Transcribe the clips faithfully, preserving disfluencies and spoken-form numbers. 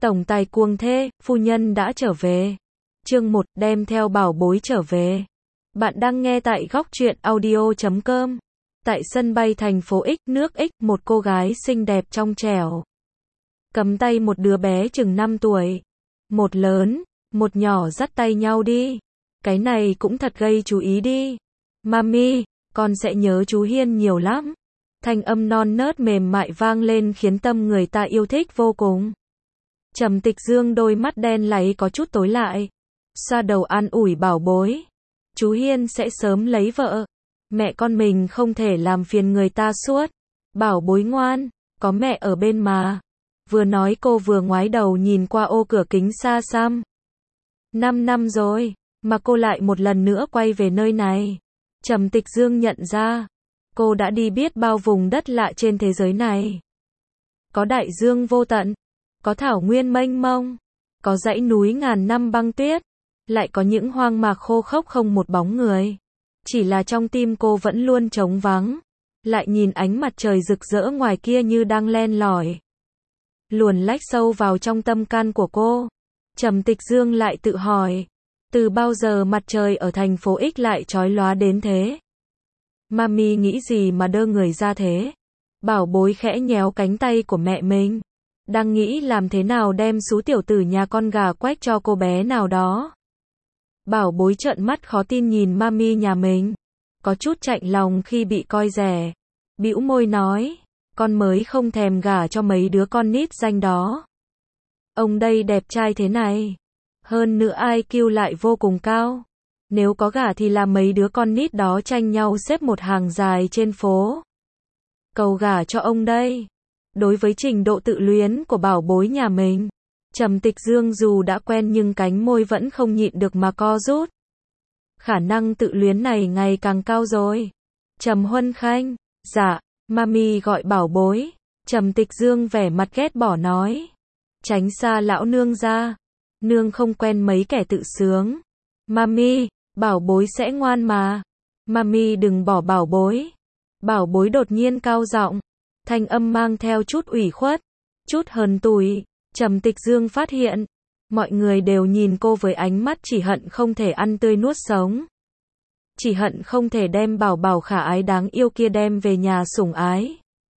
Tổng tài cuồng thê, phu nhân đã trở về. Chương một, đem theo bảo bối trở về. Bạn đang nghe tại góc truyện audio chấm com. Tại sân bay thành phố X, nước X, một cô gái xinh đẹp trong trẻo. Cầm tay một đứa bé chừng năm tuổi. Một lớn, một nhỏ dắt tay nhau đi. Cái này cũng thật gây chú ý đi. Mami, con sẽ nhớ chú Hiên nhiều lắm. Thanh âm non nớt mềm mại vang lên khiến tâm người ta yêu thích vô cùng. Trầm Tịch Dương đôi mắt đen láy có chút tối lại. Xoa đầu an ủi bảo bối. Chú Hiên sẽ sớm lấy vợ. Mẹ con mình không thể làm phiền người ta suốt. Bảo bối ngoan, có mẹ ở bên mà. Vừa nói cô vừa ngoái đầu nhìn qua ô cửa kính xa xăm. Năm năm rồi, mà cô lại một lần nữa quay về nơi này. Trầm Tịch Dương nhận ra, cô đã đi biết bao vùng đất lạ trên thế giới này. Có đại dương vô tận, có thảo nguyên mênh mông, có dãy núi ngàn năm băng tuyết, lại có những hoang mạc khô khốc không một bóng người. Chỉ là trong tim cô vẫn luôn trống vắng, lại nhìn ánh mặt trời rực rỡ ngoài kia như đang len lỏi, luồn lách sâu vào trong tâm can của cô. Trầm Tịch Dương lại tự hỏi, từ bao giờ mặt trời ở thành phố X lại chói lóa đến thế? Mami nghĩ gì mà đơ người ra thế? Bảo bối khẽ nhéo cánh tay của mẹ mình, đang nghĩ làm thế nào đem số tiểu tử nhà con gà quách cho cô bé nào đó. Bảo bối trợn mắt khó tin nhìn mami nhà mình, có chút chạnh lòng khi bị coi rẻ, bĩu môi nói, con mới không thèm gả cho mấy đứa con nít danh đó. Ông đây đẹp trai thế này, hơn nữa i kiu lại vô cùng cao. Nếu có gả thì là mấy đứa con nít đó tranh nhau xếp một hàng dài trên phố. Cầu gả cho ông đây. Đối với trình độ tự luyến của bảo bối nhà mình, Trầm Tịch Dương dù đã quen nhưng cánh môi vẫn không nhịn được mà co rút. Khả năng tự luyến này ngày càng cao rồi. Trầm Huân Khanh, dạ, mami gọi bảo bối. Trầm Tịch Dương vẻ mặt ghét bỏ nói, tránh xa lão nương ra. Nương không quen mấy kẻ tự sướng. Mami, bảo bối sẽ ngoan mà. Mami đừng bỏ bảo bối. Bảo bối đột nhiên cao giọng, thanh âm mang theo chút ủy khuất, chút hờn tủi. Trầm Tịch Dương phát hiện, mọi người đều nhìn cô với ánh mắt chỉ hận không thể ăn tươi nuốt sống. Chỉ hận không thể đem bảo bảo khả ái đáng yêu kia đem về nhà sủng ái.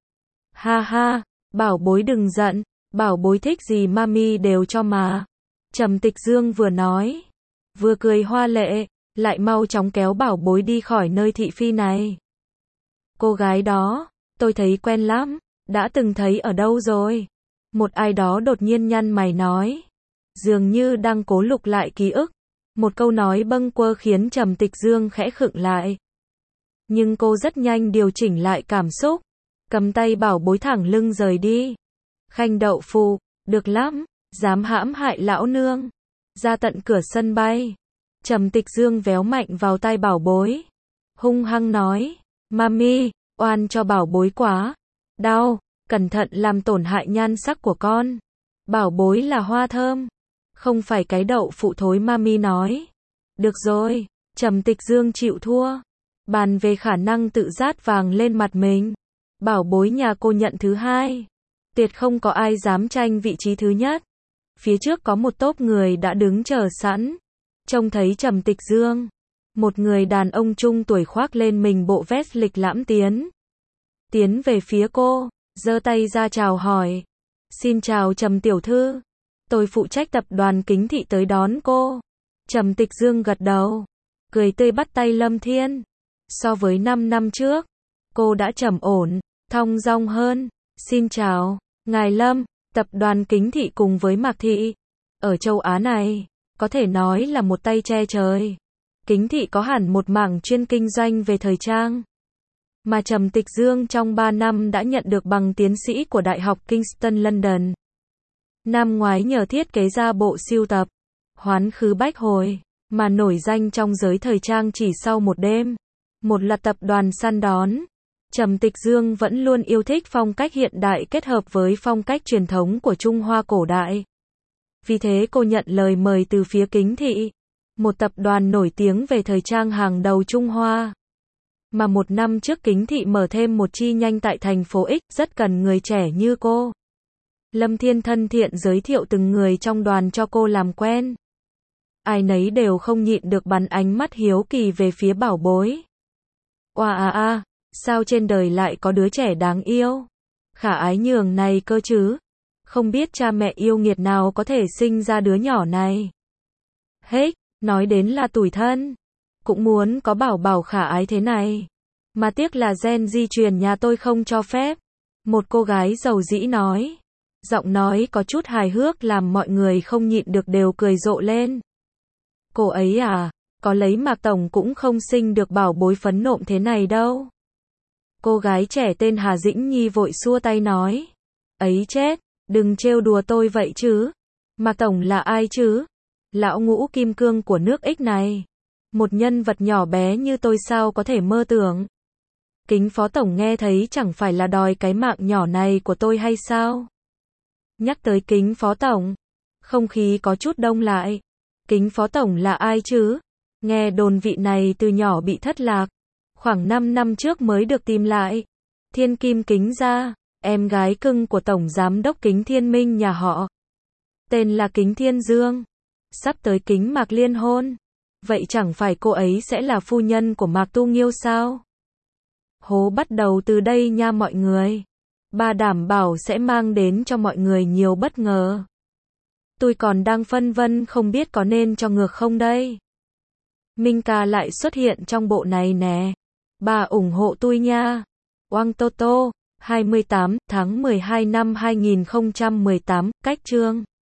Ha ha, bảo bối đừng giận, bảo bối thích gì mami đều cho mà. Trầm Tịch Dương vừa nói, vừa cười hoa lệ, lại mau chóng kéo bảo bối đi khỏi nơi thị phi này. Cô gái đó, tôi thấy quen lắm, đã từng thấy ở đâu rồi? Một ai đó đột nhiên nhăn mày nói, dường như đang cố lục lại ký ức. Một câu nói bâng quơ khiến Trầm Tịch Dương khẽ khựng lại. Nhưng cô rất nhanh điều chỉnh lại cảm xúc, cầm tay bảo bối thẳng lưng rời đi. Khanh đậu phụ, được lắm, dám hãm hại lão nương. Ra tận cửa sân bay, Trầm Tịch Dương véo mạnh vào tai bảo bối, hung hăng nói, mami, oan cho bảo bối quá. Đau, cẩn thận làm tổn hại nhan sắc của con. Bảo bối là hoa thơm, không phải cái đậu phụ thối mami nói. Được rồi, Trầm Tịch Dương chịu thua. Bàn về khả năng tự rát vàng lên mặt mình, bảo bối nhà cô nhận thứ hai. Tuyệt không có ai dám tranh vị trí thứ nhất. Phía trước có một tốp người đã đứng chờ sẵn. Trông thấy Trầm Tịch Dương, một người đàn ông trung tuổi khoác lên mình bộ vest lịch lãm tiến. Tiến về phía cô, giơ tay ra chào hỏi. Xin chào Trầm tiểu thư. Tôi phụ trách tập đoàn Kính Thị tới đón cô. Trầm Tịch Dương gật đầu, cười tươi bắt tay Lâm Thiên. So với năm năm trước, cô đã trầm ổn, thong dong hơn. Xin chào, ngài Lâm. Tập đoàn Kính Thị cùng với Mạc Thị, ở châu Á này, có thể nói là một tay che trời. Kính Thị có hẳn một mảng chuyên kinh doanh về thời trang. Mà Trầm Tịch Dương trong ba năm đã nhận được bằng tiến sĩ của Đại học Kingston London. Năm ngoái nhờ thiết kế ra bộ sưu tập Hoán khứ bách hồi, mà nổi danh trong giới thời trang chỉ sau một đêm. Một loạt tập đoàn săn đón. Trầm Tịch Dương vẫn luôn yêu thích phong cách hiện đại kết hợp với phong cách truyền thống của Trung Hoa cổ đại. Vì thế cô nhận lời mời từ phía Kính Thị, một tập đoàn nổi tiếng về thời trang hàng đầu Trung Hoa. Mà một năm trước Kính Thị mở thêm một chi nhánh tại thành phố X, rất cần người trẻ như cô. Lâm Thiên thân thiện giới thiệu từng người trong đoàn cho cô làm quen. Ai nấy đều không nhịn được bắn ánh mắt hiếu kỳ về phía bảo bối. Oa a a, sao trên đời lại có đứa trẻ đáng yêu, khả ái nhường này cơ chứ? Không biết cha mẹ yêu nghiệt nào có thể sinh ra đứa nhỏ này. Hết, nói đến là tủi thân. Cũng muốn có bảo bảo khả ái thế này. Mà tiếc là gen di truyền nhà tôi không cho phép. Một cô gái giàu dĩ nói. Giọng nói có chút hài hước làm mọi người không nhịn được đều cười rộ lên. Cô ấy à, có lấy Mạc Tổng cũng không sinh được bảo bối phấn nộm thế này đâu. Cô gái trẻ tên Hà Dĩnh Nhi vội xua tay nói. Ấy chết, đừng trêu đùa tôi vậy chứ. Mạc Tổng là ai chứ? Lão ngũ kim cương của nước X này. Một nhân vật nhỏ bé như tôi sao có thể mơ tưởng. Kính Phó Tổng nghe thấy chẳng phải là đòi cái mạng nhỏ này của tôi hay sao? Nhắc tới Kính Phó Tổng, không khí có chút đông lại. Kính Phó Tổng là ai chứ? Nghe đồn vị này từ nhỏ bị thất lạc. Khoảng năm năm trước mới được tìm lại. Thiên Kim Kính gia, em gái cưng của Tổng Giám đốc Kính Thiên Minh nhà họ. Tên là Kính Thiên Dương. Sắp tới Kính Mạc liên hôn. Vậy chẳng phải cô ấy sẽ là phu nhân của Mạc Tu Nghiêu sao? Hố bắt đầu từ đây nha mọi người. Bà đảm bảo sẽ mang đến cho mọi người nhiều bất ngờ. Tôi còn đang phân vân không biết có nên cho ngược không đây. Minh ca lại xuất hiện trong bộ này nè. Bà ủng hộ tôi nha. Oang Toto, hai mươi tám tháng mười hai năm hai nghìn không trăm mười tám, cách chương.